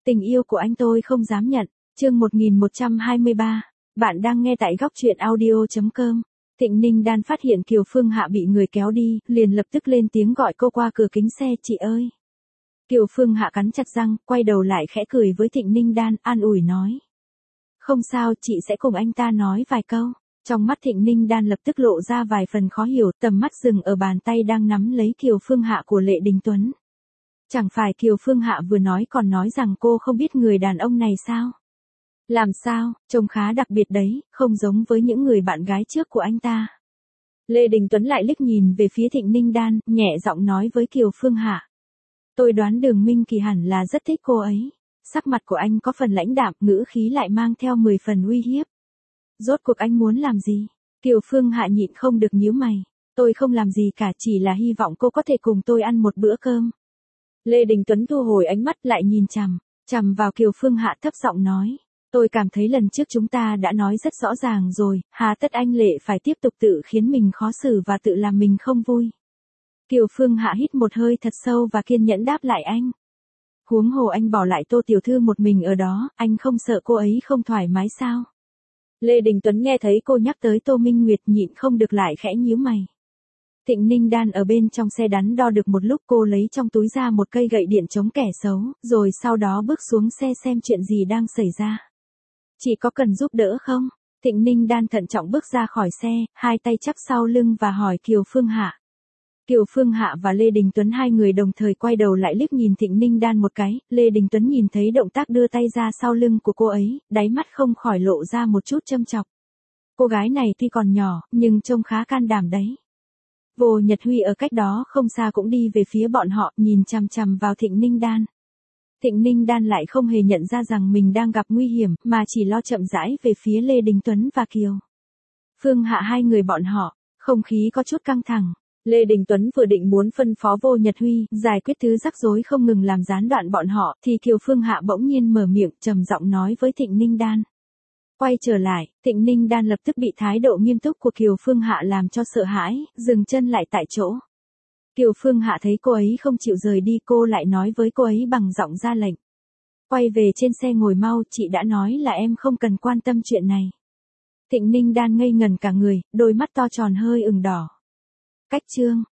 Tình yêu của anh tôi không dám nhận. Chương 1123. Bạn đang nghe tại góc truyện audio.com. Thịnh Ninh Đan phát hiện Kiều Phương Hạ bị người kéo đi, liền lập tức lên tiếng gọi cô qua cửa kính xe, chị ơi. Kiều Phương Hạ cắn chặt răng, quay đầu lại khẽ cười với Thịnh Ninh Đan, an ủi nói. Không sao, chị sẽ cùng anh ta nói vài câu. Trong mắt Thịnh Ninh Đan lập tức lộ ra vài phần khó hiểu, tầm mắt dừng ở bàn tay đang nắm lấy Kiều Phương Hạ của Lệ Đình Tuấn. Chẳng phải Kiều Phương Hạ vừa nói còn nói rằng cô không biết người đàn ông này sao? Làm sao, trông khá đặc biệt đấy, không giống với những người bạn gái trước của anh ta. Lê Đình Tuấn lại liếc nhìn về phía Thịnh Ninh Đan, nhẹ giọng nói với Kiều Phương Hạ. Tôi đoán Đường Minh Kỳ hẳn là rất thích cô ấy. Sắc mặt của anh có phần lãnh đạm, ngữ khí lại mang theo 10 phần uy hiếp. Rốt cuộc anh muốn làm gì? Kiều Phương Hạ nhịn không được nhíu mày. Tôi không làm gì cả, chỉ là hy vọng cô có thể cùng tôi ăn một bữa cơm. Lê Đình Tuấn thu hồi ánh mắt lại nhìn chằm vào Kiều Phương Hạ thấp giọng nói. Tôi cảm thấy lần trước chúng ta đã nói rất rõ ràng rồi, hà tất anh Lệ phải tiếp tục tự khiến mình khó xử và tự làm mình không vui. Kiều Phương Hạ hít một hơi thật sâu và kiên nhẫn đáp lại anh. Huống hồ anh bỏ lại Tô tiểu thư một mình ở đó, anh không sợ cô ấy không thoải mái sao? Lê Đình Tuấn nghe thấy cô nhắc tới Tô Minh Nguyệt nhịn không được lại khẽ nhíu mày. Thịnh Ninh Đan ở bên trong xe đắn đo được một lúc, cô lấy trong túi ra một cây gậy điện chống kẻ xấu, rồi sau đó bước xuống xe xem chuyện gì đang xảy ra. Chị có cần giúp đỡ không? Thịnh Ninh Đan thận trọng bước ra khỏi xe, hai tay chắp sau lưng và hỏi Kiều Phương Hạ. Kiều Phương Hạ và Lê Đình Tuấn hai người đồng thời quay đầu lại liếc nhìn Thịnh Ninh Đan một cái, Lê Đình Tuấn nhìn thấy động tác đưa tay ra sau lưng của cô ấy, đáy mắt không khỏi lộ ra một chút châm chọc. Cô gái này tuy còn nhỏ, nhưng trông khá can đảm đấy. Vô Nhật Huy ở cách đó không xa cũng đi về phía bọn họ, nhìn chằm vào Thịnh Ninh Đan. Thịnh Ninh Đan lại không hề nhận ra rằng mình đang gặp nguy hiểm, mà chỉ lo chậm rãi về phía Lê Đình Tuấn và Kiều Phương Hạ hai người bọn họ, không khí có chút căng thẳng. Lê Đình Tuấn vừa định muốn phân phó Vô Nhật Huy giải quyết thứ rắc rối không ngừng làm gián đoạn bọn họ, thì Kiều Phương Hạ bỗng nhiên mở miệng trầm giọng nói với Thịnh Ninh Đan. Quay trở lại, Thịnh Ninh Đan lập tức bị thái độ nghiêm túc của Kiều Phương Hạ làm cho sợ hãi, dừng chân lại tại chỗ. Kiều Phương Hạ thấy cô ấy không chịu rời đi, cô lại nói với cô ấy bằng giọng ra lệnh. Quay về trên xe ngồi mau, chị đã nói là em không cần quan tâm chuyện này. Thịnh Ninh Đan ngây ngẩn cả người, đôi mắt to tròn hơi ửng đỏ. Cách chương